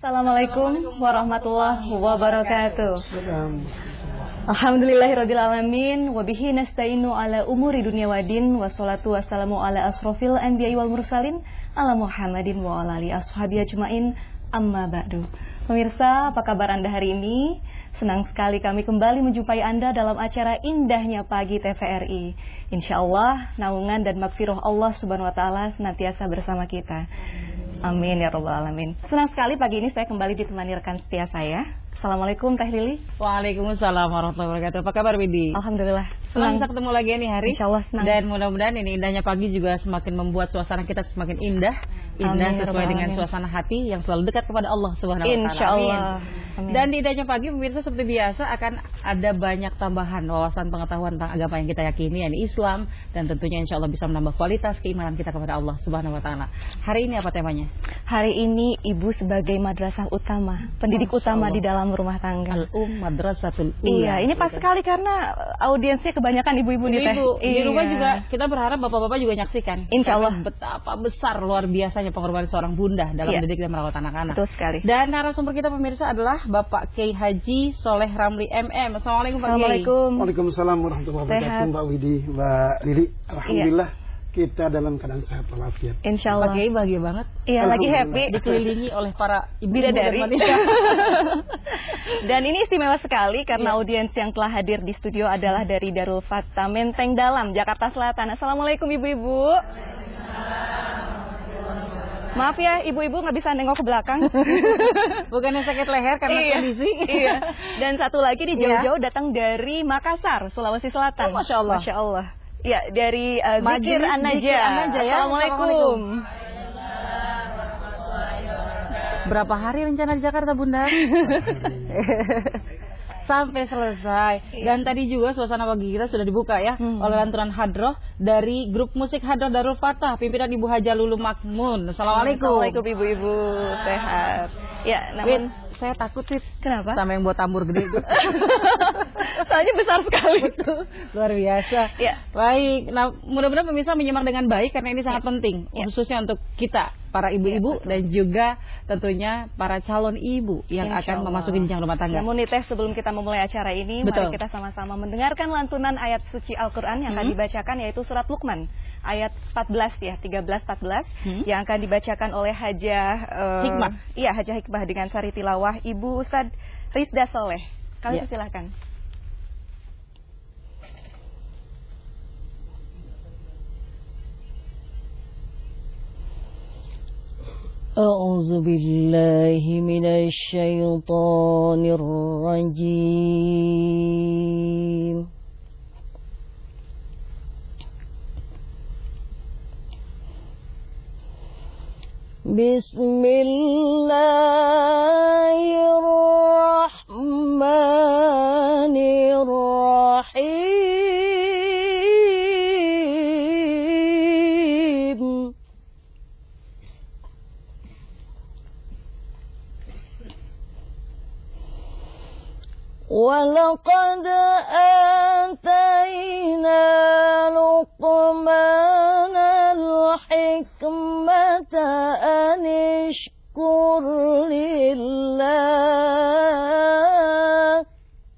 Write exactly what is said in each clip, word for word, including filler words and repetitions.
Assalamualaikum warahmatullahi wabarakatuh. Alhamdulillahirabbil alamin wa bihi nasta'inu ala umuri dunya waddin wassalatu wassalamu ala asrofil anbiya'i wal mursalin ala Muhammadin wa ala alihi ashabihi ajmain amma ba'du. Pemirsa, apa kabar Anda hari ini? Senang sekali kami kembali menjumpai Anda dalam acara Indahnya Pagi T V R I. Insya Allah, naungan dan magfirah Allah Subhanahu wa Ta'ala senantiasa bersama kita. Amin ya Rabbal Alamin. Senang sekali pagi ini saya kembali ditemani rekan setia saya. Assalamualaikum Teh Lili. Waalaikumsalam warahmatullahi wabarakatuh. Apa kabar Widi? Alhamdulillah. Senang bisa ketemu lagi nih hari. Insya Allah senang. Dan mudah-mudahan ini indahnya pagi juga semakin membuat suasana kita semakin indah. Indah Amin, sesuai dengan Amin. Suasana hati yang selalu dekat kepada Allah Subhanahu wa Ta'ala. Insya Allah. Amin. Dan di indahnya pagi pemirsa seperti biasa akan ada banyak tambahan wawasan pengetahuan tentang agama yang kita yakini, yakni Islam, dan tentunya insya Allah bisa menambah kualitas keimanan kita kepada Allah Subhanahu wa Ta'ala. Hari ini apa temanya? Hari ini ibu sebagai madrasah utama, pendidik utama di dalam rumah tangga. Al-Um Madrasatul Ula. Iya, ini pas sekali karena audiensnya kebanyakan ibu-ibu nih Teh. Ibu, di iya. rumah juga kita berharap bapak-bapak juga nyaksikan. Insya Allah. Betapa besar luar biasanya pengorbanan seorang bunda dalam iya. mendidik dan merawat anak-anak. Betul sekali. Dan narasumber kita pemirsa adalah Bapak Kiai Haji Soleh Ramli M M. Assalamualaikum Pak Kiai. Assalamualaikum. Waalaikumsalam warahmatullahi wabarakatuh. Mbak Widi, Mbak Lili. Alhamdulillah. Iya. Kita dalam keadaan sehat walafiat. Insya Allah. Pak Kiai bahagia banget. Iya, lagi happy. Dikelilingi oleh para ibu bidadari. dan wanita. Dan ini istimewa sekali karena ya. Audiens yang telah hadir di studio adalah dari Darul Fathah Menteng Dalam, Jakarta Selatan. Assalamualaikum ibu-ibu. Maaf ya, ibu-ibu nggak bisa nengok ke belakang. Bukannya sakit leher karena iya, kondisi. Iya. Dan satu lagi nih jauh-jauh datang dari Makassar, Sulawesi Selatan. Oh, Masya Allah. Masya Allah. Ya, dari uh, Zikir An-Najah. Ya. Assalamualaikum. Berapa hari rencana di Jakarta, Bunda? Sampai selesai. Iya. Dan tadi juga suasana pagi kita sudah dibuka ya hmm. oleh lantunan hadroh dari grup musik Hadroh Darul Fathah, pimpinan Ibu Haja Lulu Makmun. Assalamualaikum. Assalamualaikum ibu-ibu, sehat. Ya, namun Wait. Saya takut sih. Kenapa? Sama yang buat tambur gede itu. Soalnya besar sekali itu. Luar biasa. Ya. Baik. Nah, mudah-mudahan pemirsa menyimak dengan baik karena ini sangat ya. penting, ya. khususnya untuk kita para ibu-ibu ya, dan juga tentunya para calon ibu yang Insya akan Allah. memasuki jenjang rumah tangga. Namun nih Teh, sebelum kita memulai acara ini, Betul. mari kita sama-sama mendengarkan lantunan ayat suci Al-Quran yang hmm. akan dibacakan, yaitu surat Luqman ayat empat belas ya, tiga belas empat belas hmm. yang akan dibacakan oleh Hajah uh, Hikmah. Iya, Hajah Hikmah dengan sari tilawah Ibu Ustad Rizda Soleh. Kami ya. silakan. A'udzu billahi minasy syaithanir rajim. Bismillahirrahmanirrahim. Walaqad atayna Luqmanal hikmata an ishkur lillah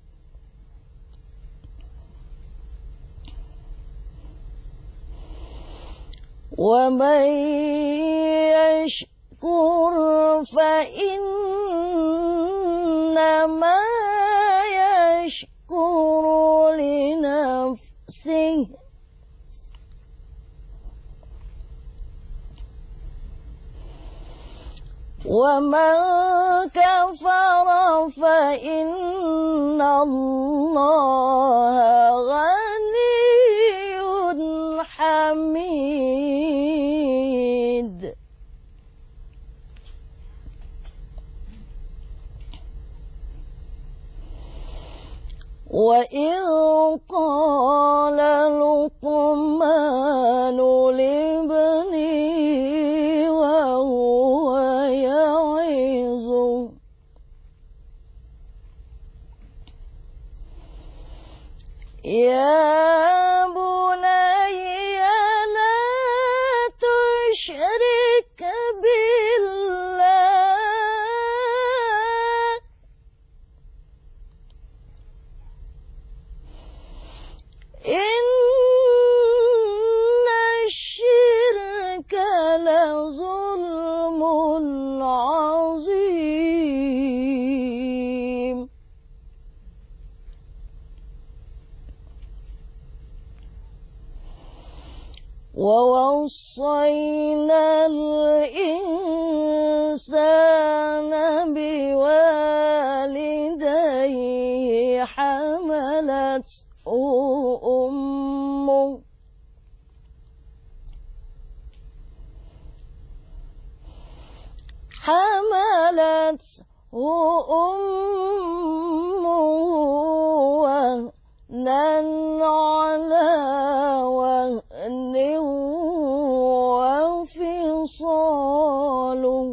wa man yashkur fa innama yashkuru li nafsihi wa man kafara fa innallaha ghaniyyun hamid. وَإِذْ قَالَ لُقْمَانُ لِابْنِهِ وَهُوَ يَعِظُهُ يَا بُنَيَّ لَا تُشْرِكْ بِاللَّهِ عظيم ووصينا الإنسان بوالديه حملته أمه حملته أمه وهنا على وهن وفصاله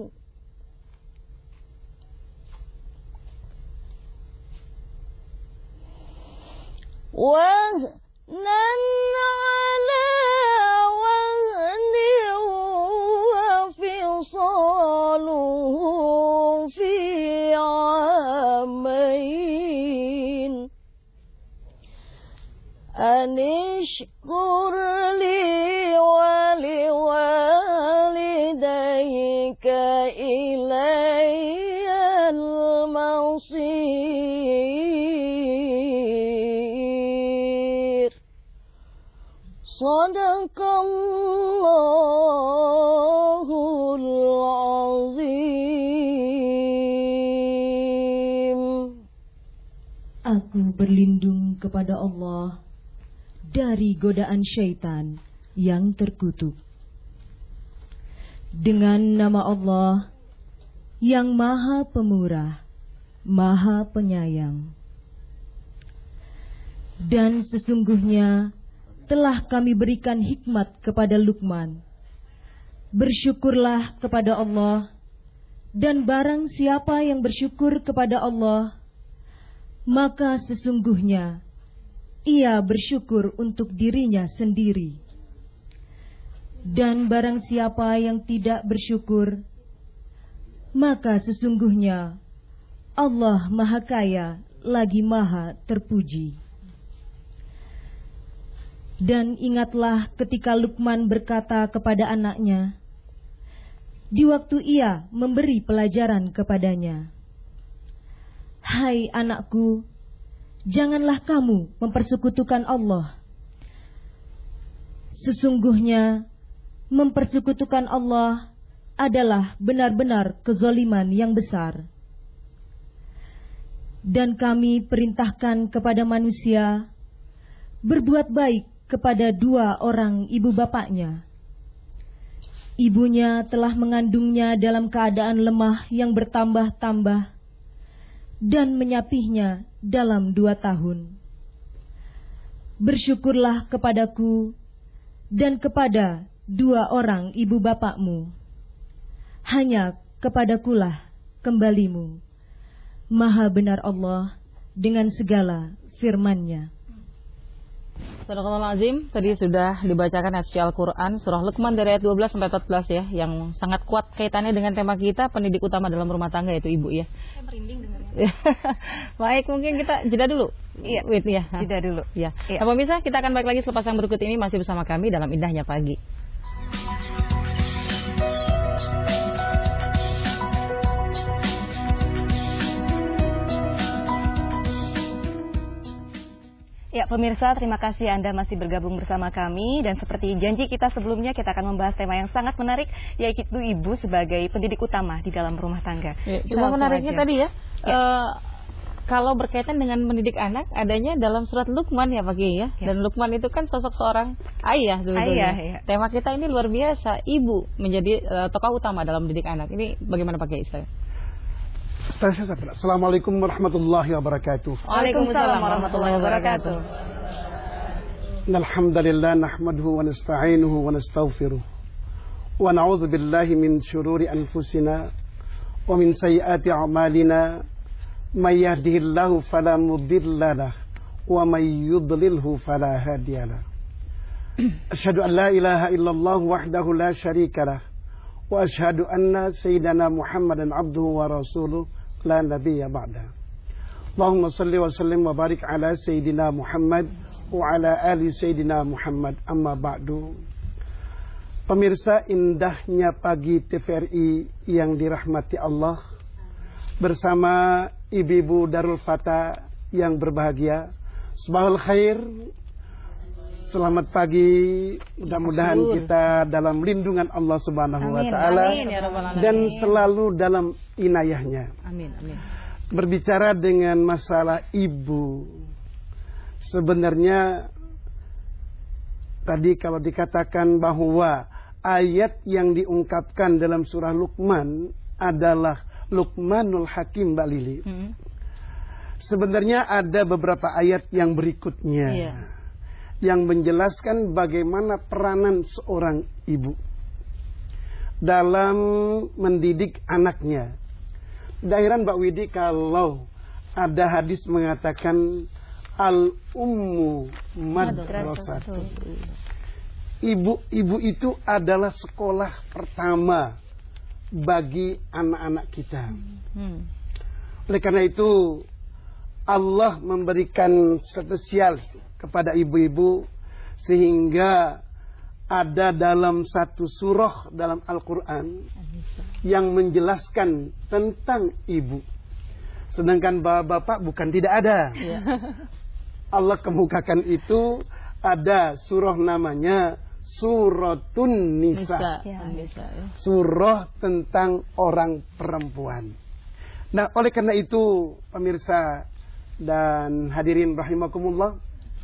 وهنا على وهن وفصاله في عامين أن اشكر لي ولوالديك إلي المصير صدق الله العظيم. Aku berlindung kepada Allah dari godaan syaitan yang terkutuk. Dengan nama Allah yang Maha Pemurah, Maha Penyayang. Dan sesungguhnya telah kami berikan hikmat kepada Luqman. Bersyukurlah kepada Allah, dan barang siapa yang bersyukur kepada Allah, maka sesungguhnya ia bersyukur untuk dirinya sendiri. Dan barang siapa yang tidak bersyukur, maka sesungguhnya Allah Maha Kaya lagi Maha Terpuji. Dan ingatlah ketika Luqman berkata kepada anaknya, di waktu ia memberi pelajaran kepadanya, "Hai anakku, janganlah kamu mempersekutukan Allah. Sesungguhnya mempersekutukan Allah adalah benar-benar kezaliman yang besar. Dan kami perintahkan kepada manusia berbuat baik kepada dua orang ibu bapaknya. Ibunya telah mengandungnya dalam keadaan lemah yang bertambah-tambah dan menyapihnya dalam dua tahun. Bersyukurlah kepadaku dan kepada dua orang ibu bapakmu. Hanya kepadakulah kembalimu. Maha benar Allah dengan segala firman-Nya." Sadaqallahul Azim. Tadi sudah dibacakan ayat Al-Quran surah Luqman dari ayat dua belas sampai empat belas ya, yang sangat kuat kaitannya dengan tema kita, pendidik utama dalam rumah tangga, yaitu ibu ya. Saya merinding dengarnya. Baik, mungkin kita jeda dulu. Iya, Wait, ya. jeda dulu. Ya. Iya. Nah, pemirsa, kita akan balik lagi selepas yang berikut ini, masih bersama kami dalam Indahnya Pagi. Ya pemirsa, terima kasih Anda masih bergabung bersama kami. Dan seperti janji kita sebelumnya, kita akan membahas tema yang sangat menarik, yaitu ibu sebagai pendidik utama di dalam rumah tangga. Ya, cuma menariknya aja. tadi ya, ya. Uh, kalau berkaitan dengan mendidik anak, adanya dalam surat Luqman ya Pak Kiai ya. ya. Dan Luqman itu kan sosok seorang ayah sebetulnya. Ayah, ya. Tema kita ini luar biasa, ibu menjadi uh, tokoh utama dalam mendidik anak. Ini bagaimana Pak Kiai? Assalamualaikum warahmatullahi wabarakatuh. Waalaikumsalam warahmatullahi wabarakatuh. Alhamdulillah nahmaduhu wa nasta'inuhu wa nastaghfiruh. Wa na'udzu billahi min syururi anfusina wa min sayyiati a'malina. May yahdihillahu fala mudilla lahu wa may yudlilhu fala hadiya lahu. Asyhadu an la ilaha illallah wahdahu la syarika lahu. Wa asyhadu anna sayyidana Muhammadan abduhu wa rasuluh la nabiyya ba'da. Allahumma salli wa sallim wa barik ala sayyidina Muhammad wa ala ali sayyidina Muhammad, amma ba'du. Pemirsa, indahnya pagi T V R I yang dirahmati Allah, bersama ibu-ibu Darul Fata yang berbahagia. Sabahul khair. Selamat pagi. Mudah-mudahan kita dalam lindungan Allah Subhanahu wa taala dan selalu dalam inayahnya. Amin, amin. Berbicara dengan masalah ibu, sebenarnya tadi kalau dikatakan bahwa ayat yang diungkapkan dalam surah Luqman adalah Luqmanul Hakim, Mbak Lili. Hmm. Sebenarnya ada beberapa ayat yang berikutnya, yeah, yang menjelaskan bagaimana peranan seorang ibu dalam mendidik anaknya. Dairan Mbak Widi kalau ada hadis mengatakan al-ummu madrasatun. Ibu-ibu itu adalah sekolah pertama bagi anak-anak kita. Hmm. Oleh karena itu Allah memberikan spesial kepada ibu-ibu sehingga ada dalam satu surah dalam Al-Quran yang menjelaskan tentang ibu. Sedangkan bapak-bapak bukan tidak ada. Ya. Allah kemukakan itu, ada surah namanya Suratun Nisa. Ya. Surah tentang orang perempuan. Nah, oleh karena itu pemirsa dan hadirin rahimakumullah,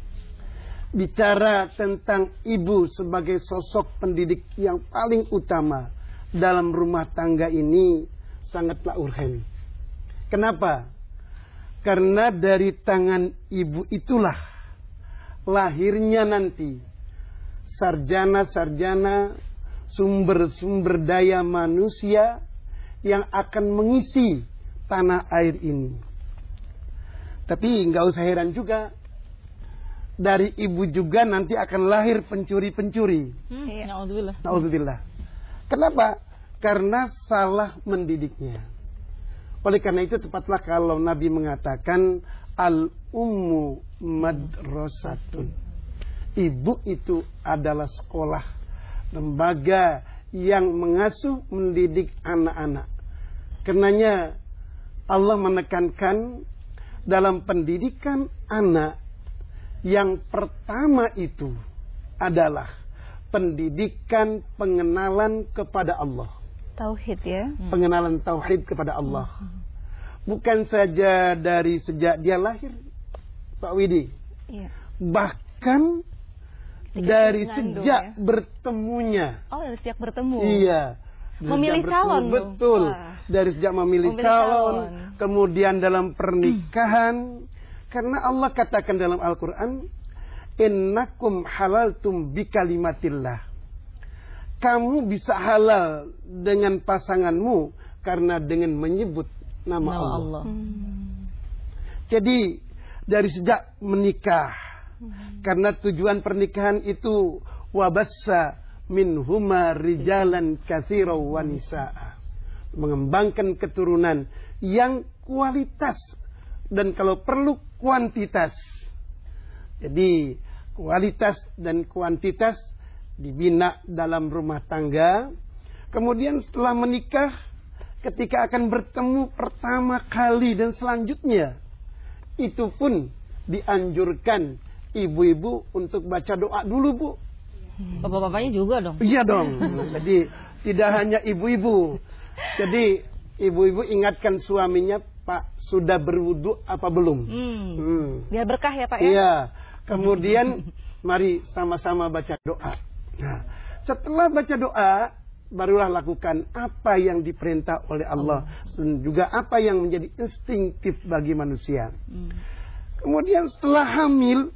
bicara tentang ibu sebagai sosok pendidik yang paling utama dalam rumah tangga ini sangatlah urgen. Kenapa? Karena dari tangan ibu itulah lahirnya nanti sarjana-sarjana, sumber-sumber daya manusia yang akan mengisi tanah air ini. Tapi nggak usah heran juga, dari ibu juga nanti akan lahir pencuri-pencuri. Hmm, ya. Na'udzubillah. Na'udzubillah. Kenapa? Karena salah mendidiknya. Oleh karena itu tepatlah kalau Nabi mengatakan al-ummu madrasatun. Ibu itu adalah sekolah, lembaga yang mengasuh mendidik anak-anak. Karenanya Allah menekankan dalam pendidikan anak, yang pertama itu adalah pendidikan pengenalan kepada Allah. Tauhid ya. Pengenalan tauhid kepada Allah. Bukan saja dari sejak dia lahir, Pak Widi. Iya. Bahkan sejak dari sejak ya? bertemunya. Oh, dari sejak bertemu. Iya. Memilih calon. Betul. Wah. Dari sejak memilih, memilih calon, calon, kemudian dalam pernikahan. Karena Allah katakan dalam Al-Quran, innakum halaltum bikalimatillah. Kamu bisa halal dengan pasanganmu karena dengan menyebut nama, nama Allah. Allah. Hmm. Jadi dari sejak menikah, hmm. karena tujuan pernikahan itu wabassa minhuma rijalan katsira wa nisaa, mengembangkan keturunan yang kualitas dan kalau perlu kuantitas. Jadi kualitas dan kuantitas dibina dalam rumah tangga. Kemudian setelah menikah, ketika akan bertemu pertama kali dan selanjutnya, itu pun dianjurkan ibu-ibu untuk baca doa dulu, Bu. Bapak-bapaknya juga dong. Iya dong. Jadi tidak hanya ibu-ibu. Jadi ibu-ibu ingatkan suaminya, Pak, sudah berwudu apa belum? Hmm. Hmm. Biar berkah ya, Pak ya. Iya. Kemudian mari sama-sama baca doa. Nah, setelah baca doa, barulah lakukan apa yang diperintah oleh Allah, dan juga apa yang menjadi instinktif bagi manusia. Hmm. Kemudian setelah hamil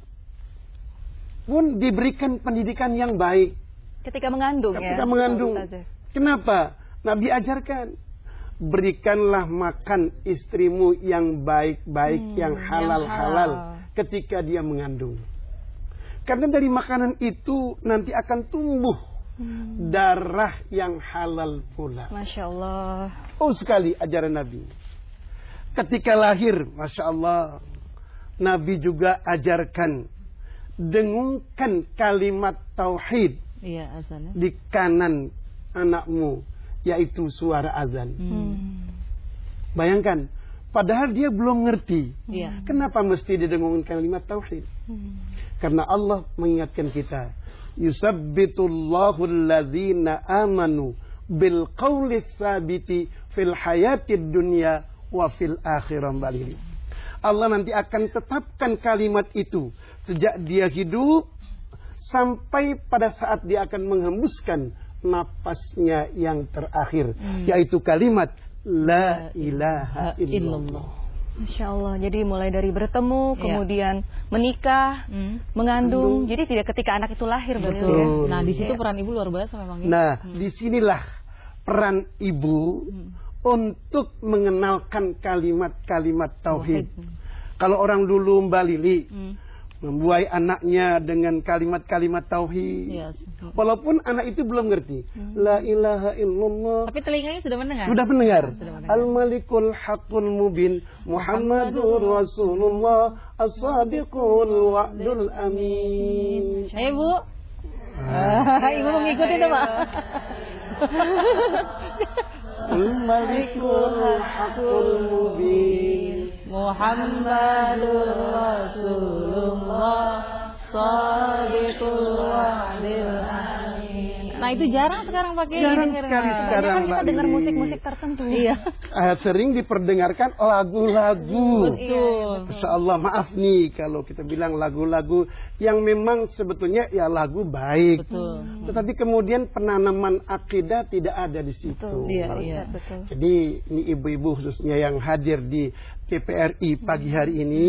pun diberikan pendidikan yang baik. Ketika mengandung Ketika ya. Ketika mengandung. Kenapa? Nabi ajarkan, berikanlah makan istrimu yang baik-baik, hmm, yang halal-halal halal. ketika dia mengandung. Karena dari makanan itu nanti akan tumbuh hmm. darah yang halal pula. Masya Allah. Oh sekali ajaran Nabi. Ketika lahir, Masya Allah, Nabi juga ajarkan, dengungkan kalimat tauhid Iya, azan. Di kanan anakmu yaitu suara azan. Hmm. Bayangkan, padahal dia belum ngerti. Iya. Kenapa mesti didengungkan kalimat tauhid? Hmm. Karena Allah mengingatkan kita, yusabbitullahu alladzina amanu bil qawli tsabiti fil hayatid dunya wa fil akhirah balil. Allah nanti akan tetapkan kalimat itu sejak dia hidup sampai pada saat dia akan menghembuskan napasnya yang terakhir, hmm. yaitu kalimat la ilaha illallah. Masya Allah. Jadi mulai dari bertemu, ya. kemudian menikah, hmm. mengandung. Mengandung. Jadi tidak ketika anak itu lahir, betul. Ya? Nah, di situ ya. peran ibu luar biasa memang. Ya? Nah, hmm. disinilah peran ibu hmm. untuk mengenalkan kalimat-kalimat tauhid. Hmm. Kalau orang dulu Mbak Lili hmm. membuai anaknya dengan kalimat-kalimat tauhid. Yes. Walaupun anak itu belum ngerti. Hmm. La ilaha illallah. Tapi telinganya sudah mendengar. Sudah mendengar. mendengar. Al-Malikul Haqqul Mubin Muhammadur Rasulullah As-Sadiqul Wa'dul Amin. Ayo Bu. Ah, Ibu mengikuti itu Pak. Al-Malikul Haqqul Mubin Muhammadur Rasulullah Shadiqul Wa'dil Amin. Nah itu jarang sekarang pakai. Jarang ini, sekali Karena sekarang kan kita Mbak dengar Lili. musik-musik tertentu. Iya. Uh, sering diperdengarkan lagu-lagu. Betul. Insya Allah maaf nih kalau kita bilang lagu-lagu yang memang sebetulnya ya lagu baik. Betul. Tetapi kemudian penanaman akidah tidak ada di situ. Betul. Iya, Pak iya. Ustadz, betul. Jadi ini ibu-ibu khususnya yang hadir di T P R I pagi hari ini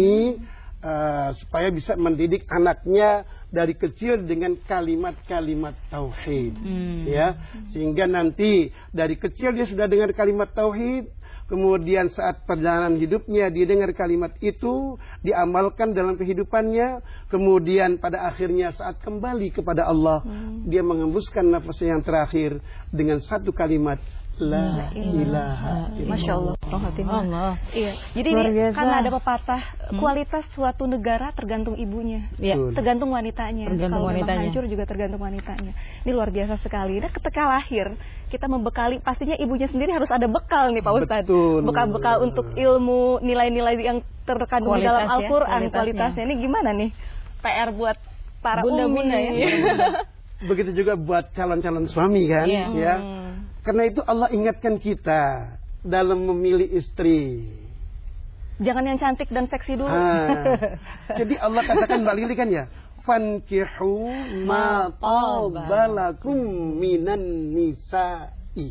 uh, supaya bisa mendidik anaknya dari kecil dengan kalimat-kalimat tauhid, hmm. ya, sehingga nanti dari kecil dia sudah dengar kalimat tauhid, kemudian saat perjalanan hidupnya dia dengar kalimat itu, diamalkan dalam kehidupannya, kemudian pada akhirnya saat kembali kepada Allah, hmm. dia mengembuskan nafasnya yang terakhir dengan satu kalimat. La ilaha illallah. Masya Allah. Allah. Iya. Jadi ini karena ada pepatah hmm. kualitas suatu negara tergantung ibunya, ya. tergantung wanitanya. Tergantung Kalau wanitanya. memang hancur juga tergantung wanitanya. Ini luar biasa sekali. Nah, ketika lahir kita membekali, pastinya ibunya sendiri harus ada bekal nih Pak Ustadz. Bekal-bekal untuk ilmu, nilai-nilai yang terkandung di dalam Al-Quran, ya, kualitasnya. Ini gimana nih P R buat para bunda-bunda ya? Begitu juga buat calon-calon suami kan, ya. ya. Hmm. Karena itu Allah ingatkan kita dalam memilih istri. Jangan yang cantik dan seksi dulu. Ah, jadi Allah katakan Mbak Lili kan ya, fankihu ma tabalakum minan nisa'i.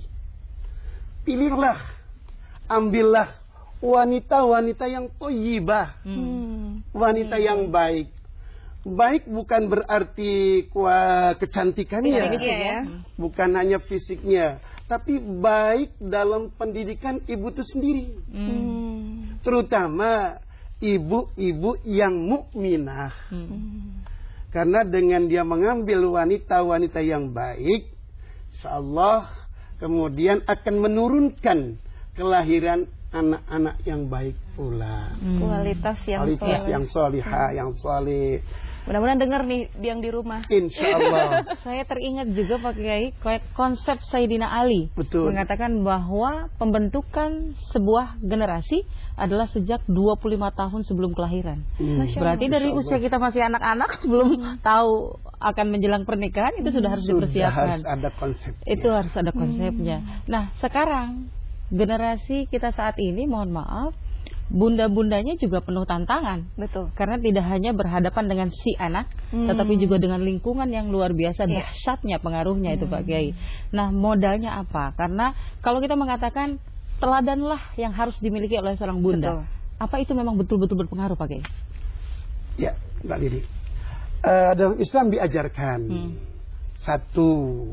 Pilihlah, ambillah wanita-wanita yang thayyibah, hmm. wanita yang baik. Baik bukan berarti kuah kecantikannya, ya. bukan hanya fisiknya, tapi baik dalam pendidikan ibu itu sendiri, hmm. terutama ibu-ibu yang mukminah, hmm. karena dengan dia mengambil wanita-wanita yang baik, insyaallah kemudian akan menurunkan kelahiran anak-anak yang baik pula, hmm. kualitas yang kualitas soleh. yang solihah, hmm. yang soleh. Mudah-mudahan dengar nih yang di rumah. Insya Allah. Saya teringat juga Pak Kiai konsep Sayyidina Ali. Betul. Mengatakan bahwa pembentukan sebuah generasi adalah sejak dua puluh lima tahun sebelum kelahiran. Hmm. Berarti dari usia kita masih anak-anak sebelum tahu akan menjelang pernikahan itu sudah harus sudah dipersiapkan. Harus ada konsepnya. Itu harus ada konsepnya. Hmm. Nah sekarang generasi kita saat ini mohon maaf, bunda-bundanya juga penuh tantangan. Betul. Karena tidak hanya berhadapan dengan si anak, hmm. tetapi juga dengan lingkungan yang luar biasa yeah. dahsyatnya pengaruhnya hmm. itu Pak Kiai. Nah, modalnya apa? Karena kalau kita mengatakan teladanlah yang harus dimiliki oleh seorang bunda. Betul. Apa itu memang betul-betul berpengaruh Pak Kiai? Ya, Mbak Lili. Uh, dalam Islam diajarkan hmm. satu,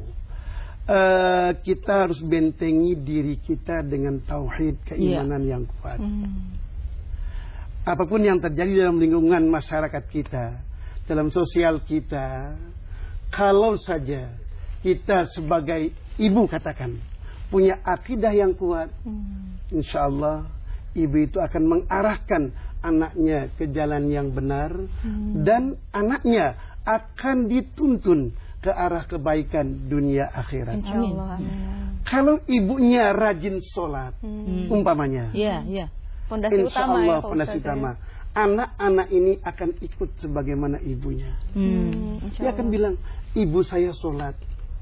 uh, kita harus bentengi diri kita dengan tauhid, keimanan yeah. yang kuat. Hmm. Apapun yang terjadi dalam lingkungan masyarakat kita, dalam sosial kita, kalau saja kita sebagai ibu katakan punya akidah yang kuat, hmm. insya Allah ibu itu akan mengarahkan anaknya ke jalan yang benar, hmm. dan anaknya akan dituntun ke arah kebaikan dunia akhirat. Insyaallah. Amin. Kalau ibunya rajin sholat, hmm. umpamanya, iya, iya. Fondasi utama ya, Pak fondasi utama. Anak-anak ini akan ikut sebagaimana ibunya. Hmm. Dia akan bilang, ibu saya sholat,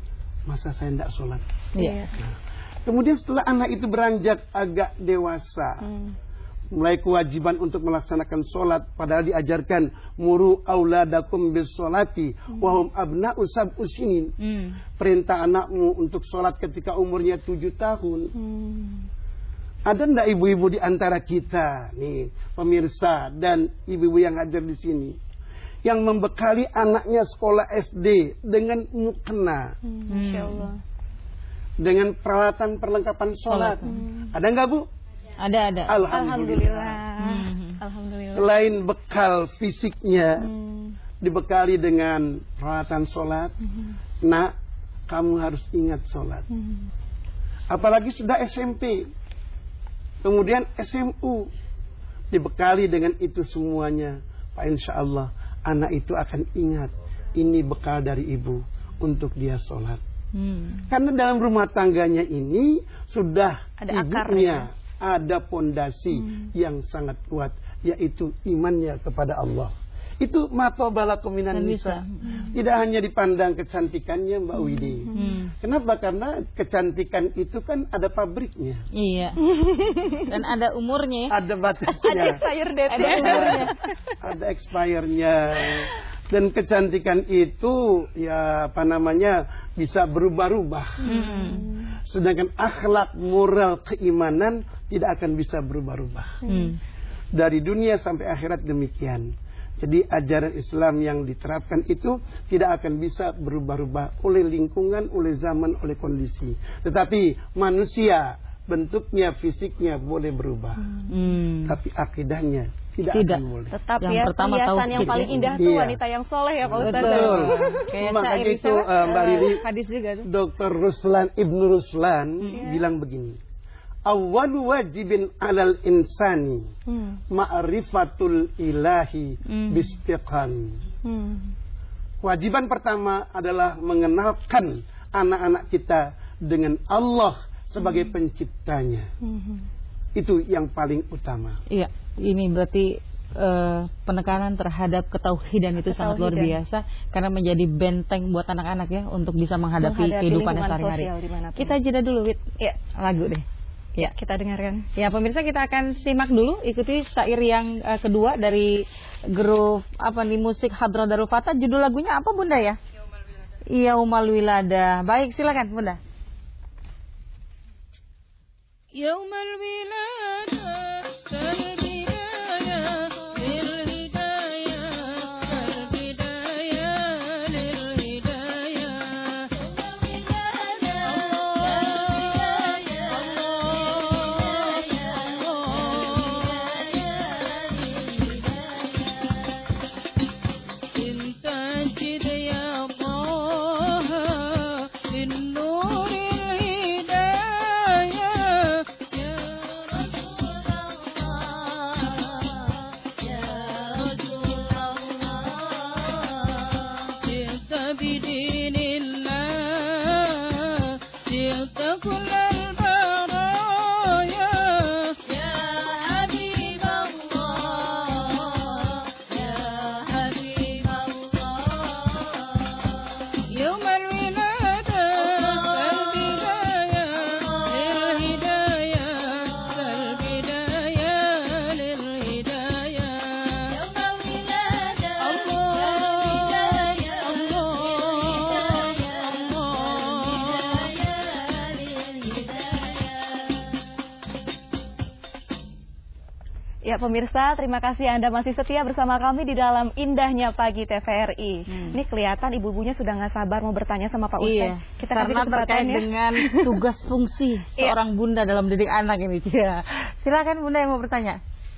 masa saya tidak sholat? Iya. Nah, kemudian setelah anak itu beranjak agak dewasa, hmm. mulai kewajiban untuk melaksanakan sholat, padahal diajarkan muru auladakum bis sholati hmm. wahum abna'u sab'u sinin. Hmm. Perintah anakmu untuk sholat ketika umurnya tujuh tahun. Hmm. Ada ndak ibu-ibu di antara kita nih, pemirsa dan ibu-ibu yang hadir di sini, yang membekali anaknya sekolah S D dengan mukena, hmm. Masya Allah, dengan peralatan perlengkapan sholat? Hmm. Ada nggak Bu? Ada, ada. Alhamdulillah. Alhamdulillah. Hmm. Alhamdulillah. Selain bekal fisiknya, hmm. dibekali dengan peralatan sholat, hmm. nak, kamu harus ingat sholat. Hmm. Apalagi sudah S M P, kemudian S M U, dibekali dengan itu semuanya. Pak, insya Allah anak itu akan ingat, ini bekal dari ibu untuk dia sholat. Hmm. Karena dalam rumah tangganya ini sudah ada ibunya, ada pondasi hmm. yang sangat kuat, yaitu imannya kepada Allah. Itu matobalakum minan nisa. Hmm. Tidak hanya dipandang kecantikannya, Mbak Widi. Hmm. Kenapa? Karena kecantikan itu kan ada pabriknya. Iya. Dan ada umurnya. Ada batasnya. Ada expire date. Ada umurnya. Ada expire-nya. Dan kecantikan itu ya apa namanya bisa berubah-ubah. Hmm. Sedangkan akhlak, moral, keimanan tidak akan bisa berubah-ubah. Hmm. Dari dunia sampai akhirat demikian. Jadi ajaran Islam yang diterapkan itu tidak akan bisa berubah-ubah oleh lingkungan, oleh zaman, oleh kondisi. Tetapi manusia bentuknya, fisiknya boleh berubah. Hmm. Tapi akidahnya tidak, tidak akan boleh. Tetap yang ya, pertama perhiasan yang paling indah itu iya. wanita yang soleh ya Pak Ustaz. Betul. Kayak maka syair itu uh, Mbak Lili, hadis juga tuh. Doktor Ruslan Ibnu Ruslan hmm. bilang begini. Awwalu wajibin alal insani hmm. ma'rifatul ilahi hmm. bistiqan. Hmm. Kewajiban pertama adalah mengenalkan anak-anak kita dengan Allah sebagai hmm. penciptanya. Hmm. Itu yang paling utama. Iya, ini berarti uh, penekanan terhadap ketauhidan itu sangat luar biasa karena menjadi benteng buat anak-anak ya untuk bisa menghadapi, menghadapi kehidupan sehari-hari. Kita jeda dulu, Wit. Ya, lagu deh. Ya, kita dengarkan. Ya, pemirsa, kita akan simak dulu, ikuti syair yang uh, kedua dari grup apa nih musik Hadroh Darul Fatah. Judul lagunya apa, Bunda ya? Yaumal Wilada. Baik, silakan, Bunda. Yaumal Wilada. Ya pemirsa, terima kasih Anda masih setia bersama kami di dalam indahnya pagi T V R I. Hmm. Ini kelihatan ibu-ibunya sudah nggak sabar mau bertanya sama Pak Ustaz. Iya, kita karena terkait ya. dengan tugas fungsi seorang bunda dalam didik anak ini. Ya. Silakan Bunda yang mau bertanya.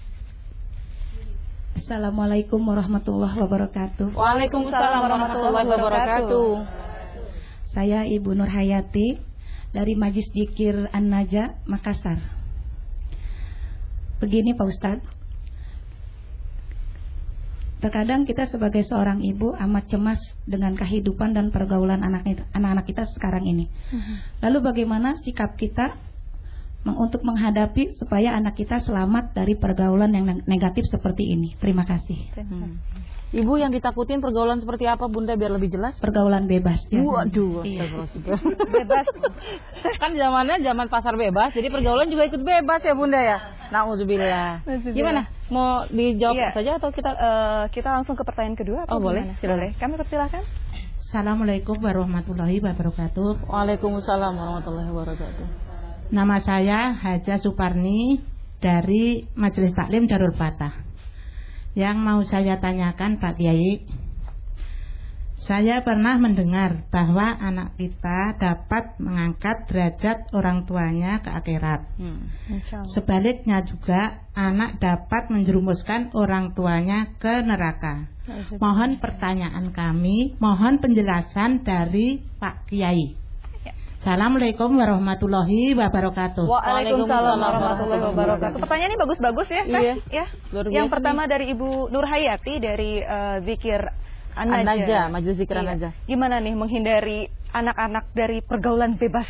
Assalamualaikum warahmatullahi wabarakatuh. Waalaikumsalam warahmatullahi wabarakatuh. Saya Ibu Nur Hayati dari Majlis Dzikir An-Naja, Makassar. Begini Pak Ustadz, Terkadang kita sebagai seorang ibu amat cemas dengan kehidupan dan pergaulan anak-anak kita sekarang ini. Lalu bagaimana sikap kita untuk menghadapi supaya anak kita selamat dari pergaulan yang negatif seperti ini? Terima kasih. Hmm. Ibu, yang ditakutin pergaulan seperti apa, Bunda, biar lebih jelas? Pergaulan bebas. Ya. Waduh, iya. Bebas. Kan zamannya zaman pasar bebas, jadi pergaulan juga ikut bebas ya, Bunda ya. Nauzubillah. Gimana? Mau dijawab iya. saja atau kita uh, kita langsung ke pertanyaan kedua? Oh, boleh. Boleh. Kami persilahkan. Assalamualaikum warahmatullahi wabarakatuh. Waalaikumsalam warahmatullahi wabarakatuh. Nama saya Haja Suparni dari Majelis Taklim Darul Fatah. Yang mau saya tanyakan Pak Kiai, saya pernah mendengar bahwa anak kita dapat mengangkat derajat orang tuanya ke akhirat. Hmm. Sebaliknya juga anak dapat menjerumuskan orang tuanya ke neraka. Mohon pertanyaan kami, mohon penjelasan dari Pak Kiai. Assalamualaikum warahmatullahi wabarakatuh. Waalaikumsalam warahmatullahi wabarakatuh. Pertanyaan ini bagus-bagus ya, Teh. Iya. Ya. Yang pertama dari Ibu Nurhayati dari uh, Zikir An-Najah, Majelis Zikir iya. An-Najah. Gimana nih menghindari anak-anak dari pergaulan bebas?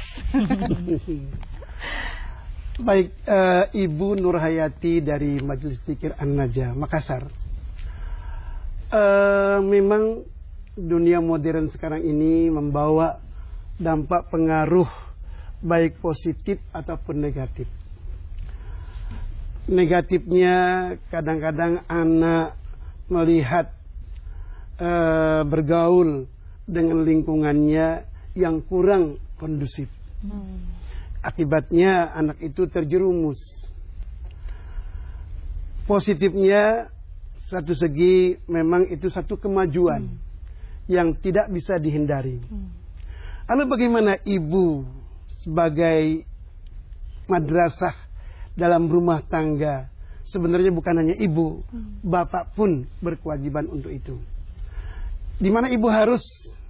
Baik, uh, Ibu Nurhayati dari Majelis Zikir An-Najah, Makassar. Uh, memang dunia modern sekarang ini membawa dampak pengaruh baik positif ataupun negatif. Negatifnya kadang-kadang anak melihat e, bergaul dengan lingkungannya yang kurang kondusif. Hmm. Akibatnya anak itu terjerumus. Positifnya satu segi memang itu satu kemajuan hmm. yang tidak bisa dihindari. Hmm. Lalu bagaimana ibu sebagai madrasah dalam rumah tangga? Sebenarnya bukan hanya ibu, hmm. bapak pun berkewajiban untuk itu. Di mana ibu harus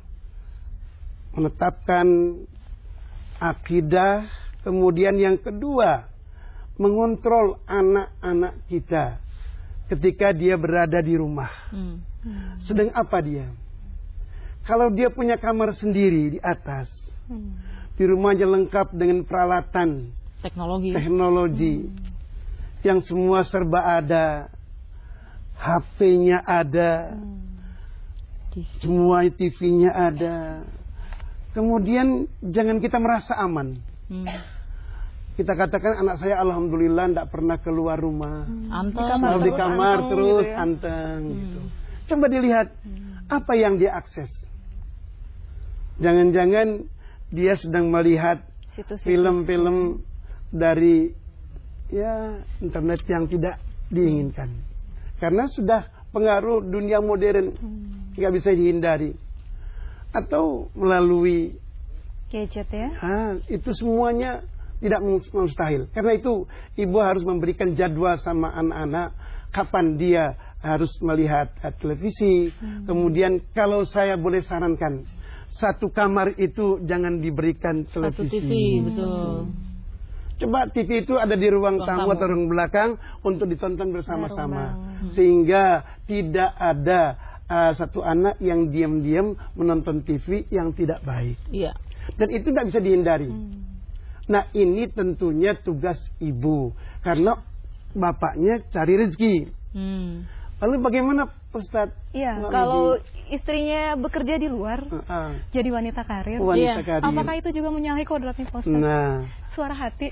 menetapkan akidah, kemudian yang kedua mengontrol anak-anak kita ketika dia berada di rumah. Hmm. Hmm. Sedang apa dia? Kalau dia punya kamar sendiri di atas, hmm. di rumahnya lengkap dengan peralatan teknologi, teknologi hmm. yang semua serba ada, H P-nya ada, hmm. semua T V-nya ada. Kemudian jangan kita merasa aman. Hmm. Kita katakan anak saya alhamdulillah tidak pernah keluar rumah, hmm. anteng, di kamar, di kamar anteng, terus gitu ya? anteng. Hmm. Gitu. Coba dilihat hmm. apa yang dia akses. Jangan-jangan dia sedang melihat film-film dari ya internet yang tidak diinginkan. Karena sudah pengaruh dunia modern, hmm. tidak bisa dihindari. Atau melalui gadget ya. Ha, itu semuanya tidak mustahil. Karena itu ibu harus memberikan jadwal sama anak-anak kapan dia harus melihat televisi. Hmm. Kemudian kalau saya boleh sarankan, satu kamar itu jangan diberikan televisi. Satu T V, betul. Coba T V itu ada di ruang Ruang tamu tamu. atau ruang belakang untuk ditonton bersama-sama. Hmm. Sehingga tidak ada uh, satu anak yang diam-diam menonton T V yang tidak baik. Iya. Dan itu tidak bisa dihindari. Hmm. Nah, ini tentunya tugas ibu. Karena bapaknya cari rezeki. Hmm. Lalu bagaimana Ustadz? Iya, kalau istrinya bekerja di luar, uh, uh. jadi wanita karir, wanita iya. karir. Apakah itu juga menyalahi kodratnya Ustadz? Nah, suara hati.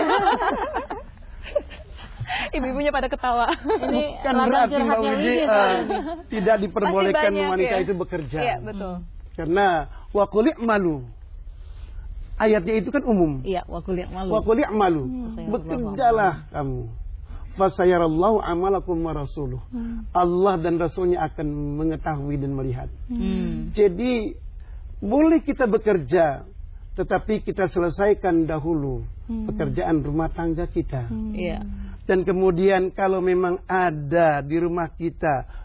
Ibu-ibunya pada ketawa. Ini kan berarti Mbak Widi uh, tidak diperbolehkan banyak, wanita ya? Itu bekerja. Iya, betul. Karena wa qul i'malu. Ayatnya itu kan umum. Iya, wa qul i'malu. Wa qul i'malu. Hmm. Bekerjalah kamu. Fasayarallahu amalakum wa rasuluh. Hmm. Allah dan Rasulnya akan mengetahui dan melihat. Hmm. Jadi boleh kita bekerja, tetapi kita selesaikan dahulu hmm. pekerjaan rumah tangga kita. Hmm. Yeah. Dan kemudian kalau memang ada di rumah kita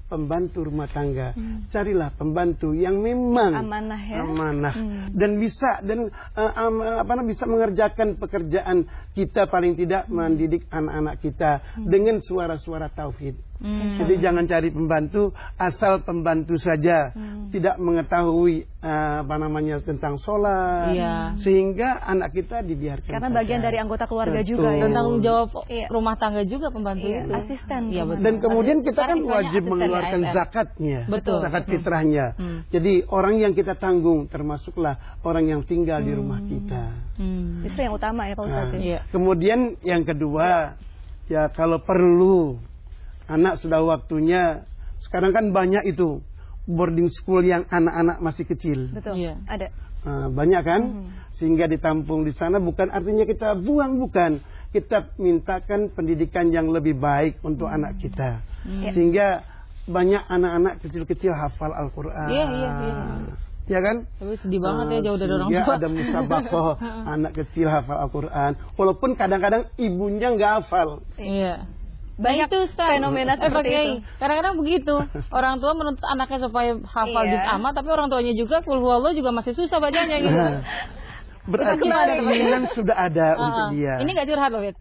pembantu rumah tangga. Hmm. Carilah pembantu yang memang amanah, ya? amanah. Hmm. Dan bisa dan uh, um, apa bisa mengerjakan pekerjaan kita, paling tidak mendidik anak-anak kita hmm. dengan suara-suara tauhid. Hmm. Jadi jangan cari pembantu asal pembantu saja, hmm. tidak mengetahui uh, apa namanya tentang sholat, iya. sehingga anak kita dibiarkan. Karena saja. bagian dari anggota keluarga Betul. juga, ya. Dan tanggung jawab iya. rumah tangga juga pembantu iya. itu. Asisten. Iya, betul. Dan kemudian kita kan Asisten, wajib asisten, mengeluarkan ya, zakatnya, betul. zakat fitrahnya. Hmm. Jadi orang yang kita tanggung termasuklah orang yang tinggal hmm. di rumah kita. Hmm. Itu yang utama ya Pak Ustadz. Nah, ya. Kemudian yang kedua, ya. ya kalau perlu anak sudah waktunya. Sekarang kan banyak itu boarding school yang anak-anak masih kecil. Betul. Iya. Ada. Nah, banyak kan, hmm. sehingga ditampung di sana. Bukan artinya kita buang, bukan. Kita mintakan pendidikan yang lebih baik untuk hmm. anak kita, hmm. sehingga banyak anak-anak kecil-kecil hafal Al-Quran. Iya, iya, iya. Ya kan? Tapi sedih banget ya jauh dari orang tua. Ya ada musabakoh anak kecil hafal Al-Quran, walaupun kadang-kadang ibunya nggak hafal. Iya. Banyak tuh fenomena seperti itu. Kadang-kadang begitu. Orang tua menuntut anaknya supaya hafal iya. juz amma, tapi orang tuanya juga kul huwallahu juga masih susah bacanya gitu. Berarti keinginan sudah ada uh, untuk dia. Ini nggak curhat loh, Wit.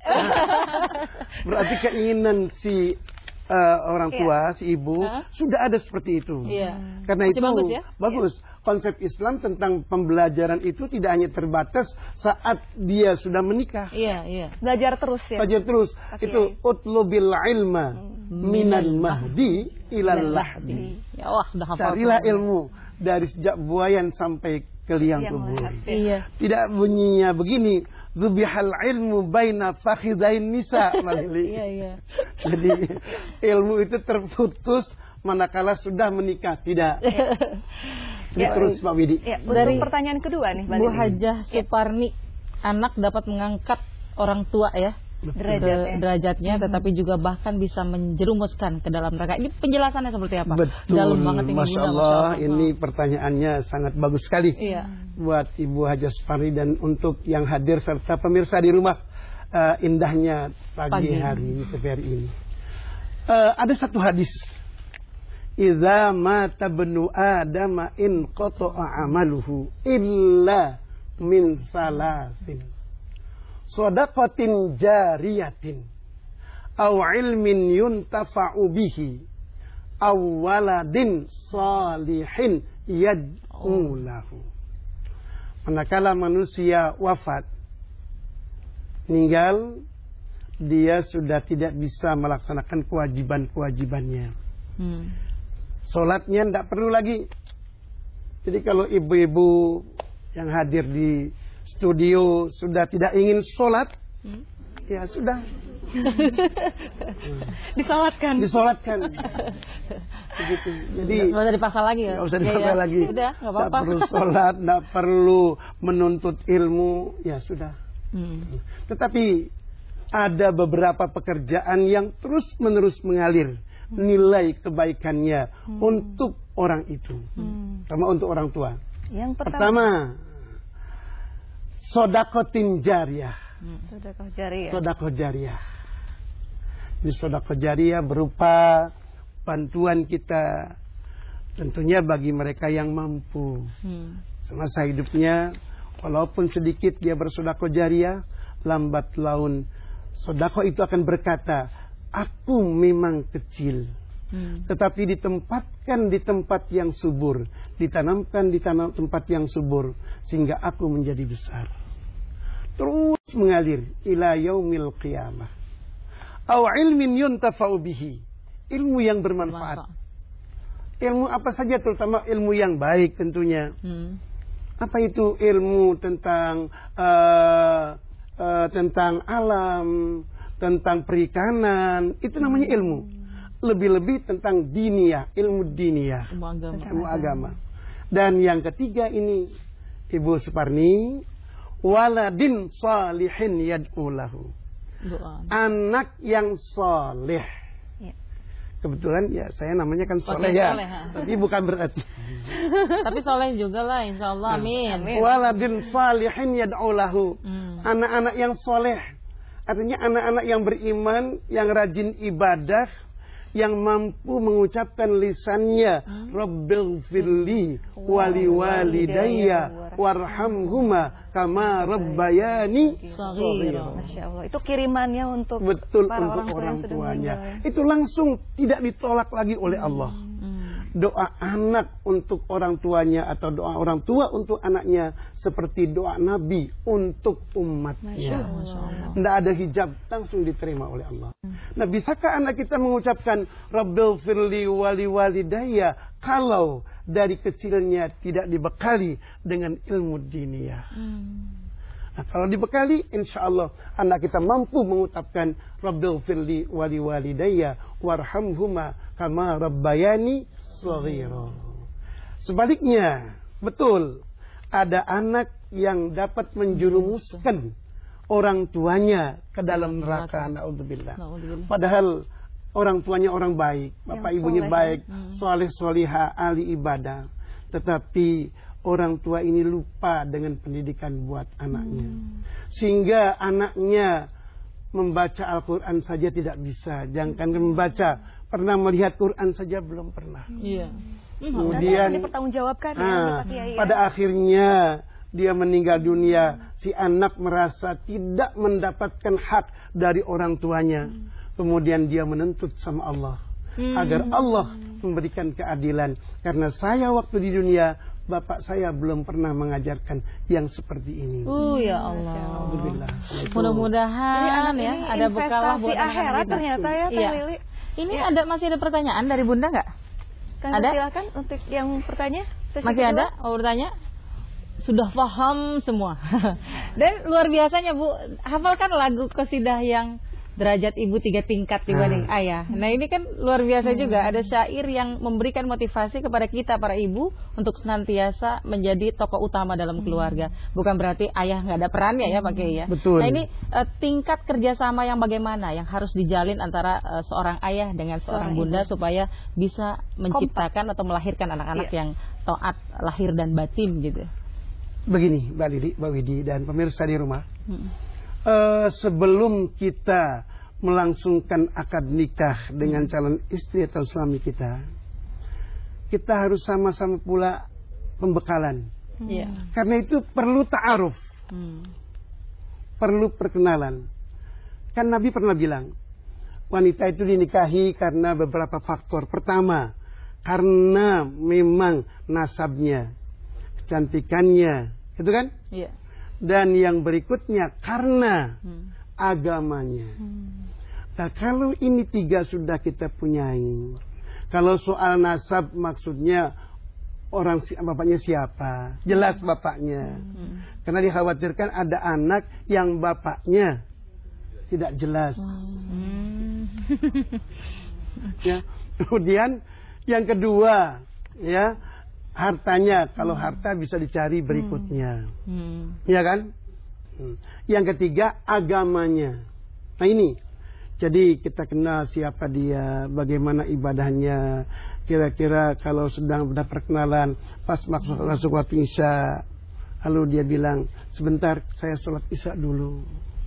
Berarti keinginan si uh, orang tua, iya. si ibu uh? sudah ada seperti itu. Iya. Karena Masih itu bagus, ya? bagus. Iya. Konsep Islam tentang pembelajaran itu tidak hanya terbatas saat dia sudah menikah. Iya, iya. Belajar terus ya. Belajar terus. Okay. Itu utlubil ilma hmm. minal mahdi ilal lahdi. Ya Allah, sudah hafal. Carilah ilmu dari sejak buayan sampai ke liang kubur. Iya. Tidak bunyinya begini, dzubihal ilmu baina fakhidain nisa. Iya, iya. Jadi ilmu itu terputus manakala sudah menikah. Tidak. Ya, terus Pak Widi. Ya, untuk dari pertanyaan kedua nih, Bu Hajah Suparni, ya. Anak dapat mengangkat orang tua ya, derajatnya, derajatnya hmm. tetapi juga bahkan bisa menjerumuskan ke dalam neraka. Ini penjelasannya seperti apa? Betul. Dalam banget ini. Masya Allah, Masya Allah, ini pertanyaannya sangat bagus sekali. Iya. Buat Ibu Hajah Suparni dan untuk yang hadir serta pemirsa di rumah, uh, indahnya pagi, pagi hari hari ini. Uh, ada satu hadis. Idza mata ibnu Adam in qata'a amaluhu illa min salasin. Shadaqatin jariyatin aw ilmin yuntafa'u bihi aw waladin salihin yad'u lahu. Manakala manusia wafat, meninggal, dia sudah tidak bisa melaksanakan kewajiban-kewajibannya. Hmm. Sholatnya tidak perlu lagi. Jadi kalau ibu-ibu yang hadir di studio sudah tidak ingin sholat, hmm? ya sudah. Disolatkan. Disolatkan. Begitu. Jadi nggak usah dipaksa lagi ya. Nggak usah dipaksa ya, ya. lagi. Udah, nggak apa-apa. Nggak perlu sholat, nggak perlu menuntut ilmu, ya sudah. Hmm. Tetapi ada beberapa pekerjaan yang terus-menerus mengalir. Nilai kebaikannya hmm. untuk orang itu, hmm. sama untuk orang tua. Yang pertama, pertama sodakotin jariyah. Hmm. Sodakoh jariyah. Sodakoh jariyah. Ini sodakoh jariyah berupa bantuan kita, tentunya bagi mereka yang mampu. Hmm. Semasa hidupnya, walaupun sedikit dia bersodakoh jariyah, lambat laun sodakoh itu akan berkata, aku memang kecil, hmm. tetapi ditempatkan di tempat yang subur, ditanamkan di tanam tempat yang subur, sehingga aku menjadi besar. Terus mengalir ila yaumil qiyamah. Aw ilmin yuntafa'u bihi, ilmu yang bermanfaat. Ilmu apa saja, terutama ilmu yang baik tentunya. Hmm. Apa itu ilmu tentang uh, uh, tentang alam, tentang perikanan, itu namanya ilmu. Lebih-lebih tentang diniyah, ilmu diniyah, ilmu agama. ilmu agama. Dan yang ketiga ini, Ibu Suparni, waladin salihin yad'u lahu. Anak yang soleh. Ya. Kebetulan ya saya namanya kan soleh ya, soleh, tapi bukan berarti. Tapi soleh juga lah, insya Allah. Amin. Amin. Waladin salihin yad'u lahu. Hmm. Anak-anak yang soleh. Artinya anak-anak yang beriman, yang rajin ibadah, yang mampu mengucapkan lisannya, hmm. Rabbighfirli wali walidayya warhamhuma kama rabbayani shaghira. Masya Allah. Itu kirimannya untuk betul para untuk orang, orang tua tuanya. meninggal. Itu langsung tidak ditolak lagi oleh Allah. Doa anak untuk orang tuanya atau doa orang tua untuk anaknya seperti doa Nabi untuk umatnya. Tidak ada hijab, langsung diterima oleh Allah. Nah, bisakah anak kita mengucapkan Rabbighfirli wali walidayya kalau dari kecilnya tidak dibekali dengan ilmu diniyah? Nah, kalau dibekali, insya Allah anak kita mampu mengucapkan Rabbighfirli wali walidayya warhamhuma kama rabbayani shaghira. Sebaliknya, betul ada anak yang dapat menjerumuskan orang tuanya ke dalam neraka. Naudzubillah. Padahal orang tuanya orang baik, bapak yang ibunya soleh, baik, hmm. soleh solihah, ahli ibadah, tetapi orang tua ini lupa dengan pendidikan buat anaknya, hmm. sehingga anaknya membaca Al-Quran saja tidak bisa, jangan membaca, pernah melihat Quran saja belum pernah. Iya. Kemudian dipertanggungjawabkan nah, ya, ya. pada akhirnya dia meninggal dunia, si anak merasa tidak mendapatkan hak dari orang tuanya. Hmm. Kemudian dia menuntut sama Allah hmm. agar Allah memberikan keadilan, karena saya waktu di dunia bapak saya belum pernah mengajarkan yang seperti ini. Oh ya Allah. Alhamdulillah. Mudah-mudahan ya ada bekal lah buat akhirat ternyata ya, Teh iya. Lili. Ini ya. ada masih ada pertanyaan dari Bunda nggak? Ada? Silakan untuk yang bertanya. Masih kedua. Ada? Mau bertanya? Sudah paham semua. Dan luar biasanya Bu, hafalkan lagu qasidah yang derajat ibu tiga tingkat dibanding hmm. ayah. Nah ini kan luar biasa hmm. juga. Ada syair yang memberikan motivasi kepada kita para ibu untuk senantiasa menjadi tokoh utama dalam keluarga. Bukan berarti ayah nggak ada perannya ya Pak Kiai ya. Betul. Nah ini uh, tingkat kerjasama yang bagaimana yang harus dijalin antara uh, seorang ayah dengan seorang bunda ibu, supaya bisa menciptakan Kompak. atau melahirkan anak-anak yeah. yang taat lahir dan batin gitu. Begini Mbak Lili, Mbak Widi dan pemirsa di rumah. Hmm. Uh, sebelum kita melangsungkan akad nikah dengan calon istri atau suami kita, kita harus sama-sama pula pembekalan. Yeah. Karena itu perlu ta'aruf, hmm. perlu perkenalan. Kan Nabi pernah bilang, wanita itu dinikahi karena beberapa faktor. Pertama, karena memang nasabnya, kecantikannya, gitu kan? Iya. Yeah. Dan yang berikutnya karena hmm. agamanya. Hmm. Nah, kalau ini tiga sudah kita punyai. Kalau soal nasab maksudnya orang bapaknya siapa? Jelas bapaknya. Hmm. Karena dikhawatirkan ada anak yang bapaknya tidak jelas. Hmm. Ya. Kemudian yang kedua, ya, hartanya, kalau hmm. harta bisa dicari berikutnya, hmm. ya kan? Hmm. Yang ketiga agamanya. Nah ini, jadi kita kenal siapa dia, bagaimana ibadahnya. Kira-kira kalau sedang ada perkenalan, pas masuk masuk waktu isya, lalu dia bilang sebentar saya sholat isya dulu.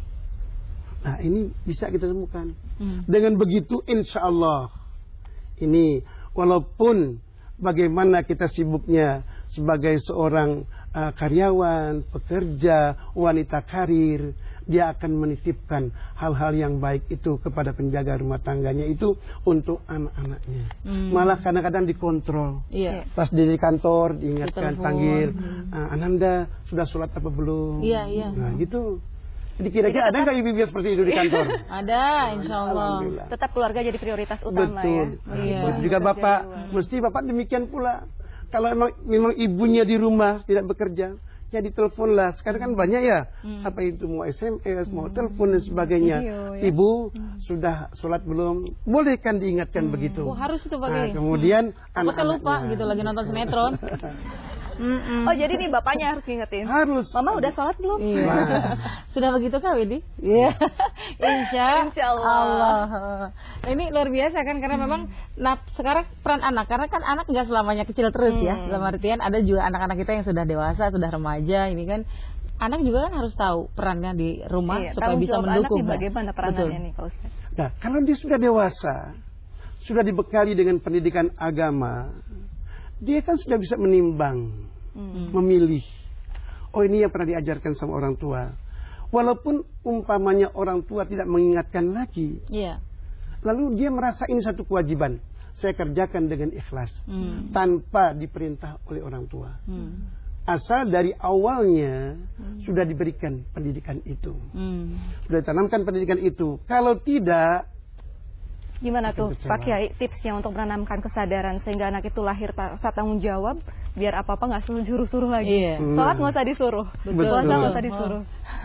Nah ini bisa kita temukan. Hmm. Dengan begitu insya Allah ini walaupun bagaimana kita sibuknya sebagai seorang uh, karyawan, pekerja, wanita karir, dia akan menitipkan hal-hal yang baik itu kepada penjaga rumah tangganya itu untuk anak-anaknya. Hmm. Malah kadang-kadang dikontrol. Iya. Pas di kantor diingatkan, panggil, hmm. uh, Ananda sudah sholat apa belum? Iya, iya. Nah gitu. Jadi kira-kira ada nggak ibu-ibu seperti itu di kantor? Ada, insya Allah. Tetap keluarga jadi prioritas utama. Betul. Ya. Iya. Betul juga bapak, mesti bapak demikian pula. Kalau memang, memang ibunya di rumah tidak bekerja, ya ditelepon lah. Sekarang kan banyak ya, hmm. apa itu mau S M S, hmm. mau telepon dan sebagainya. Video, ya. Ibu hmm. sudah sholat belum? Boleh kan diingatkan hmm. begitu. Oh, harus itu Pak. Nah, kemudian hmm. anak-anaknya lupa gitu lagi nonton sinetron. Mm-mm. Oh jadi nih bapaknya harus ngingetin. Harus. Mama udah sholat belum? Iya. Sudah begitu kah Widi? Iya. Insya, Insya Allah. Allah. Ini luar biasa kan karena hmm. memang nah, sekarang peran anak karena kan anak nggak selamanya kecil terus hmm. ya. Dalam artian ada juga anak-anak kita yang sudah dewasa, sudah remaja. Ini kan anak juga kan harus tahu perannya di rumah iya, supaya bisa mendukung. Anak bagaimana perannya nih Pak Ustaz? Nah kalau dia sudah dewasa, sudah dibekali dengan pendidikan agama, dia kan sudah bisa menimbang, hmm. memilih. Oh, ini yang pernah diajarkan sama orang tua. Walaupun umpamanya orang tua tidak mengingatkan lagi, yeah. lalu dia merasa ini satu kewajiban, saya kerjakan dengan ikhlas, hmm. tanpa diperintah oleh orang tua. Hmm. Asal dari awalnya hmm. sudah diberikan pendidikan itu, hmm. sudah ditanamkan pendidikan itu. Kalau tidak, gimana tuh Pak Kiai tipsnya untuk menanamkan kesadaran sehingga anak itu lahir rasa tanggung jawab, biar apa apa nggak suruh-suruh lagi. Iya. Sholat nggak usah disuruh, puasa nggak usah disuruh.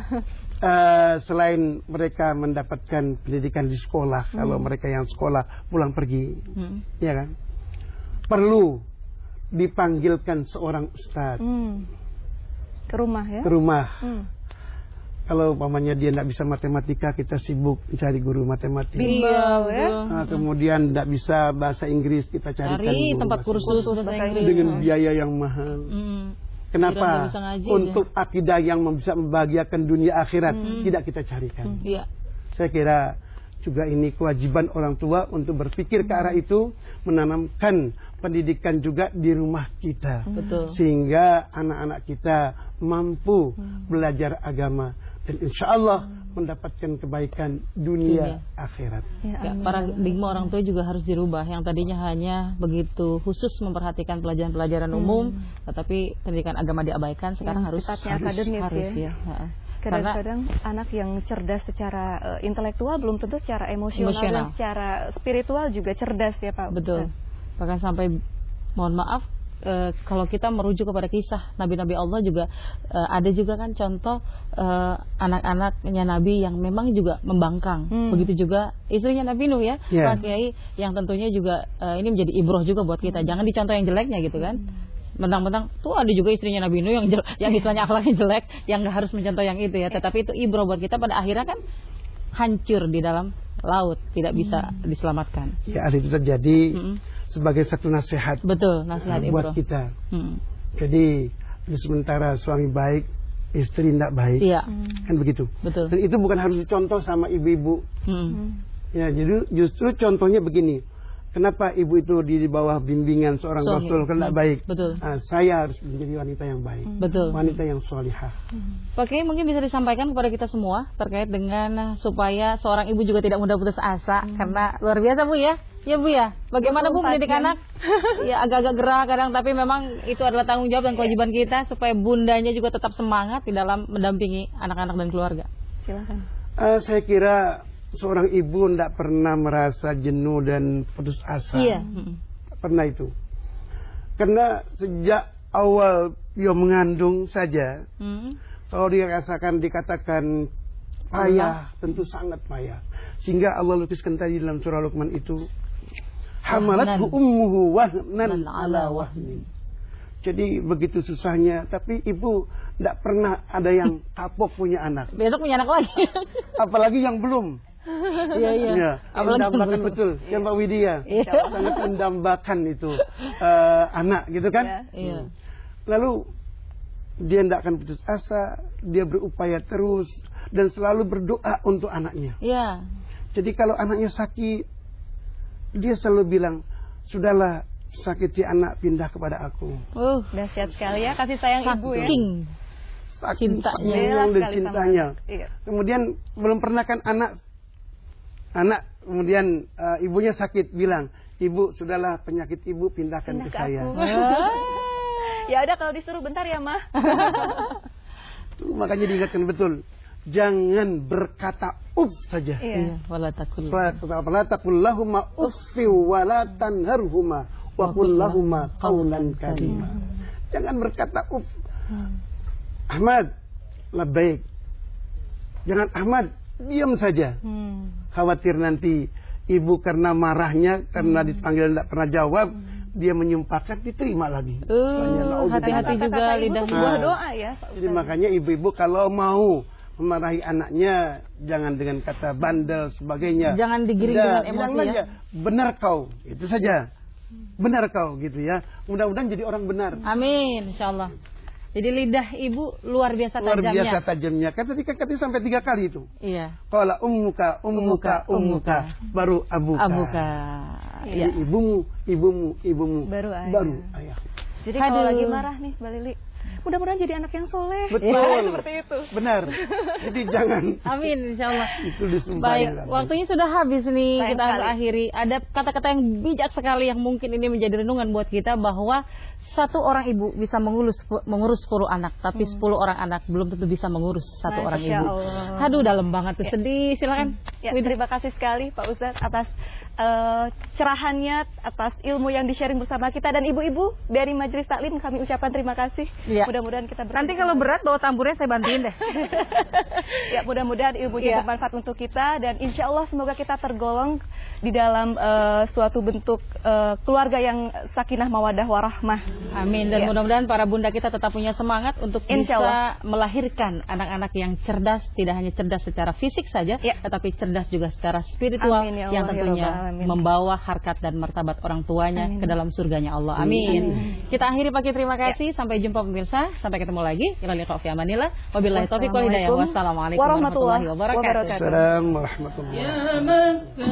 Uh, selain mereka mendapatkan pendidikan di sekolah, hmm. kalau mereka yang sekolah pulang pergi, hmm. ya kan, perlu dipanggilkan seorang ustadz hmm. ke rumah ya. Ke rumah. Hmm. Kalau umpamanya dia tidak bisa matematika, kita sibuk mencari guru matematika. Bimbel ya. Nah, kemudian tidak bisa bahasa Inggris, kita carikan cari tempat kursus bahasa Inggris dengan biaya yang mahal. Hmm. Kenapa? Untuk aja. Akidah yang bisa membahagiakan dunia akhirat hmm. tidak kita carikan. Hmm. Ya. Saya kira juga ini kewajiban orang tua untuk berpikir hmm. ke arah itu, menanamkan pendidikan juga di rumah kita, hmm. sehingga anak-anak kita mampu hmm. belajar agama. Dan insya Allah hmm. mendapatkan kebaikan dunia, dunia. akhirat. Ya, ya, paradigma orang tua juga harus dirubah. Yang tadinya hanya begitu khusus memperhatikan pelajaran-pelajaran hmm. umum, tetapi pendidikan agama diabaikan. Sekarang ya, harus harus, akademis, harus ya. ya. Kadang-kadang anak yang cerdas secara uh, intelektual belum tentu secara emosional, emosional dan secara spiritual juga cerdas ya Pak. Betul. Bahkan sampai mohon maaf. Uh, kalau kita merujuk kepada kisah Nabi-Nabi Allah juga uh, ada juga kan contoh uh, anak-anaknya Nabi yang memang juga membangkang. Hmm. Begitu juga istrinya Nabi Nuh ya, yeah. Pak Kiai, yang tentunya juga uh, ini menjadi ibroh juga buat kita. Jangan dicontoh yang jeleknya gitu kan. Mentang-mentang tuh ada juga istrinya Nabi Nuh yang jelek, yang istilahnya akhlaknya jelek, yang nggak harus mencontoh yang itu ya. Tetapi itu ibroh buat kita, pada akhirnya kan hancur di dalam laut, tidak bisa hmm. diselamatkan. Ya, itu terjadi. Hmm. Sebagai satu nasihat, betul, nasihat uh, buat kita. Hmm. Jadi sementara suami baik, istri tidak baik, iya. kan begitu. Betul. Dan itu bukan harus dicontoh sama ibu-ibu. Hmm. Ya, jadi justru contohnya begini. Kenapa ibu itu di bawah bimbingan seorang suami. Rasul kan tidak hmm. baik? Betul. Nah, saya harus menjadi wanita yang baik, betul. Wanita yang solihah. Hmm. Pak Kiai, mungkin bisa disampaikan kepada kita semua terkait dengan supaya seorang ibu juga tidak mudah putus asa, hmm. karena luar biasa Bu ya. Ya Bu ya, bagaimana Bu mendidik anak? Ya agak-agak gerah kadang, tapi memang itu adalah tanggung jawab dan kewajiban kita supaya bundanya juga tetap semangat di dalam mendampingi anak-anak dan keluarga. Silakan. Uh, saya kira seorang ibu tidak pernah merasa jenuh dan putus asa. Iya. Pernah itu. Karena sejak awal dia mengandung saja, hmm. kalau dia rasakan dikatakan payah, tentu sangat payah. Sehingga Allah lukiskan tadi dalam surah Luqman itu, hamalathu ummuhu wahnan ala wahnin. Jadi begitu susahnya, tapi ibu tidak pernah ada yang kapok punya anak. Besok punya anak lagi. Apalagi yang belum. Iya iya. Ya, mendambakan betul, ya Mbak Widya. Ya. Sangat mendambakan itu uh, anak, gitu kan? Iya. Lalu dia tidak akan putus asa, dia berupaya terus dan selalu berdoa untuk anaknya. Iya. Jadi kalau anaknya sakit, dia selalu bilang, sudahlah sakiti anak, pindah kepada aku. Uh, dahsyat sekali ya kasih sayang saking, ibu ya. Saking cintanya dan cintanya. Iya. Kemudian belum pernah kan anak, anak kemudian uh, ibunya sakit bilang, ibu sudahlah penyakit ibu pindahkan pindah ke, ke saya. Ya udah kalau disuruh bentar ya Mah. Tuh, makanya diingatkan betul. Jangan berkata uff saja. Iya. Wala taqul. Wala taqul lahuma uffi wala tanharhuma wa qul lahuma qawlan karima. Jangan berkata uff. Hmm. Ahmad, labbaik. Jangan Ahmad, diam saja. Hmm. Khawatir nanti ibu karena marahnya, karena hmm. dipanggil tidak pernah jawab, hmm. dia menyumpahkan, diterima lagi. Uh, hati-hati juga lidah sebuah doa ya. Jadi makanya ibu-ibu kalau mau memarahi anaknya, jangan dengan kata bandel sebagainya. Jangan digiring dengan emosi ya. Benar kau, itu saja. Benar kau gitu ya. Mudah-mudahan jadi orang benar. Amin, insyaallah. Jadi lidah ibu luar biasa tajamnya. Luar biasa tajamnya. Kata tiga kali sampai tiga kali itu. Iya. Qala ummuka ummuka ummuka, baru abuka. Abuka. Jadi ya. ibumu, ibumu, ibumu, Baru ayah. Baru ayah. Jadi Aduh. kalau lagi marah nih Mbak Lili, mudah-mudahan jadi anak yang soleh. Betul. Ya, seperti itu. Benar. Jadi jangan. Amin, insya Allah. Itu disumpah. Baik, waktunya sudah habis nih. Sayang Kita harus sekali. akhiri. Ada kata-kata yang bijak sekali yang mungkin ini menjadi renungan buat kita, bahwa satu orang ibu bisa mengurus mengurus sepuluh anak, tapi Hmm. sepuluh orang anak belum tentu bisa mengurus satu Masya orang ibu. Allah. Aduh, dalam banget tuh, Ya. sedih. Silakan. Ya, terima kasih sekali Pak Ustadz atas uh, cerahannya, atas ilmu yang di-sharing bersama kita, dan ibu-ibu dari Majelis Taklim kami ucapkan terima kasih. Ya. Mudah-mudahan kita bertemu. Nanti kalau berat bawa tamburnya saya bantuin deh. Ya, mudah-mudahan ilmunya Ya. bermanfaat untuk kita, dan insya Allah semoga kita tergolong di dalam uh, suatu bentuk uh, keluarga yang sakinah mawadah warahmah. Amin. Dan Ya. mudah-mudahan para bunda kita tetap punya semangat untuk Insya bisa Allah. melahirkan anak-anak yang cerdas, tidak hanya cerdas secara fisik saja, Ya. tetapi cerdas juga secara spiritual, Amin, ya yang Allah, ya tentunya Rabbal Alamin. membawa harkat dan martabat orang tuanya Amin. ke dalam surganya Allah. Amin. Kita akhiri pakai terima kasih. Sampai jumpa pemirsa. Sampai ketemu lagi. Ila liqa fi amanillah. Wabillahi taufiq wal hidayah. Wassalamualaikum warahmatullahi wabarakatuh. Assalamualaikum warahmatullahi wabarakatuh. يا من